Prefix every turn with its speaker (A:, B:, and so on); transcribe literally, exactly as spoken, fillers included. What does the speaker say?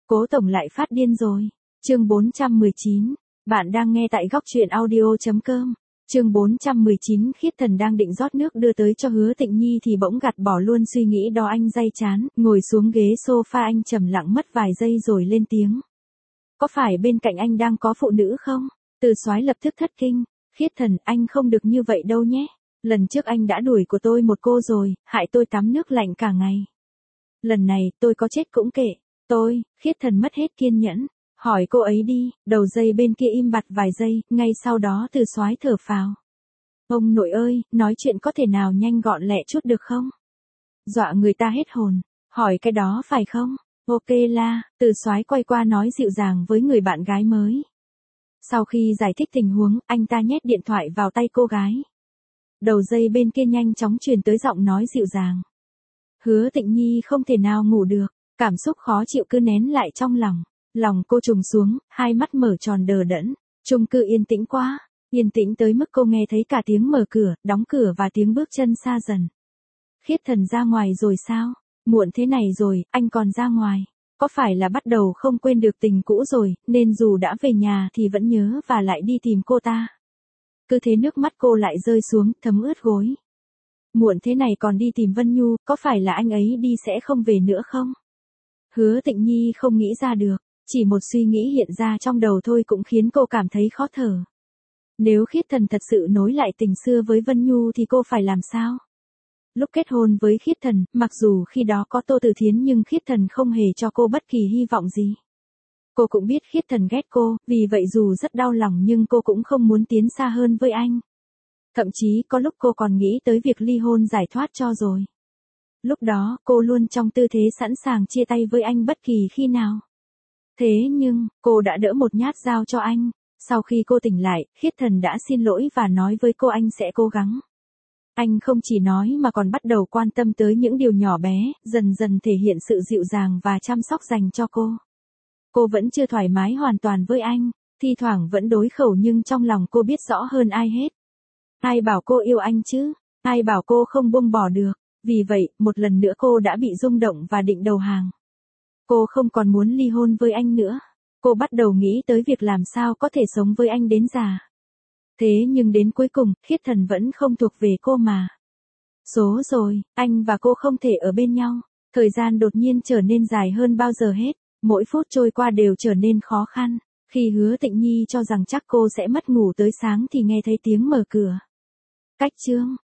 A: Cố tổng lại phát điên rồi. Chương bốn trăm mười chín. Bạn đang nghe tại góc truyện audio chấm com. Chương bốn trăm mười chín. Khiết Thần đang định rót nước đưa tới cho Hứa Tịnh Nhi thì bỗng gạt bỏ luôn suy nghĩ đó, anh day chán, ngồi xuống ghế sofa, anh trầm lặng mất vài giây rồi lên tiếng. Có phải bên cạnh anh đang có phụ nữ không? Từ Soái lập tức thất kinh. Khiết Thần, anh không được như vậy đâu nhé. Lần trước anh đã đuổi của tôi một cô rồi, hại tôi tắm nước lạnh cả ngày. Lần này, tôi có chết cũng kệ. Tôi, Khiết Thần mất hết kiên nhẫn. Hỏi cô ấy đi. Đầu dây bên kia im bặt vài giây, ngay sau đó Từ Soái thở phào. Ông nội ơi, nói chuyện có thể nào nhanh gọn lẹ chút được không? Dọa người ta hết hồn. Hỏi cái đó phải không? Ok la. Từ Soái quay qua nói dịu dàng với người bạn gái mới. Sau khi giải thích tình huống, anh ta nhét điện thoại vào tay cô gái. Đầu dây bên kia nhanh chóng truyền tới giọng nói dịu dàng. Hứa Tịnh Nhi không thể nào ngủ được, cảm xúc khó chịu cứ nén lại trong lòng. Lòng cô trùng xuống, hai mắt mở tròn đờ đẫn. Chung cư yên tĩnh quá, yên tĩnh tới mức cô nghe thấy cả tiếng mở cửa, đóng cửa và tiếng bước chân xa dần. Khiết Thần ra ngoài rồi sao? Muộn thế này rồi, anh còn ra ngoài. Có phải là bắt đầu không quên được tình cũ rồi, nên dù đã về nhà thì vẫn nhớ và lại đi tìm cô ta? Cứ thế nước mắt cô lại rơi xuống, thấm ướt gối. Muộn thế này còn đi tìm Vân Nhu, có phải là anh ấy đi sẽ không về nữa không? Hứa Tịnh Nhi không nghĩ ra được, chỉ một suy nghĩ hiện ra trong đầu thôi cũng khiến cô cảm thấy khó thở. Nếu Khiết Thần thật sự nối lại tình xưa với Vân Nhu thì cô phải làm sao? Lúc kết hôn với Khiết Thần, mặc dù khi đó có Tô Tử Thiến nhưng Khiết Thần không hề cho cô bất kỳ hy vọng gì. Cô cũng biết Khiết Thần ghét cô, vì vậy dù rất đau lòng nhưng cô cũng không muốn tiến xa hơn với anh. Thậm chí có lúc cô còn nghĩ tới việc ly hôn giải thoát cho rồi. Lúc đó, cô luôn trong tư thế sẵn sàng chia tay với anh bất kỳ khi nào. Thế nhưng, cô đã đỡ một nhát dao cho anh. Sau khi cô tỉnh lại, Khiết Thần đã xin lỗi và nói với cô anh sẽ cố gắng. Anh không chỉ nói mà còn bắt đầu quan tâm tới những điều nhỏ bé, dần dần thể hiện sự dịu dàng và chăm sóc dành cho cô. Cô vẫn chưa thoải mái hoàn toàn với anh, thi thoảng vẫn đối khẩu nhưng trong lòng cô biết rõ hơn ai hết. Ai bảo cô yêu anh chứ? Ai bảo cô không buông bỏ được? Vì vậy, một lần nữa cô đã bị rung động và định đầu hàng. Cô không còn muốn ly hôn với anh nữa. Cô bắt đầu nghĩ tới việc làm sao có thể sống với anh đến già. Thế nhưng đến cuối cùng, Khiết Thần vẫn không thuộc về cô mà. Số rồi, anh và cô không thể ở bên nhau. Thời gian đột nhiên trở nên dài hơn bao giờ hết. Mỗi phút trôi qua đều trở nên khó khăn. Khi Hứa Tịnh Nhi cho rằng chắc cô sẽ mất ngủ tới sáng thì nghe thấy tiếng mở cửa. Cách chương.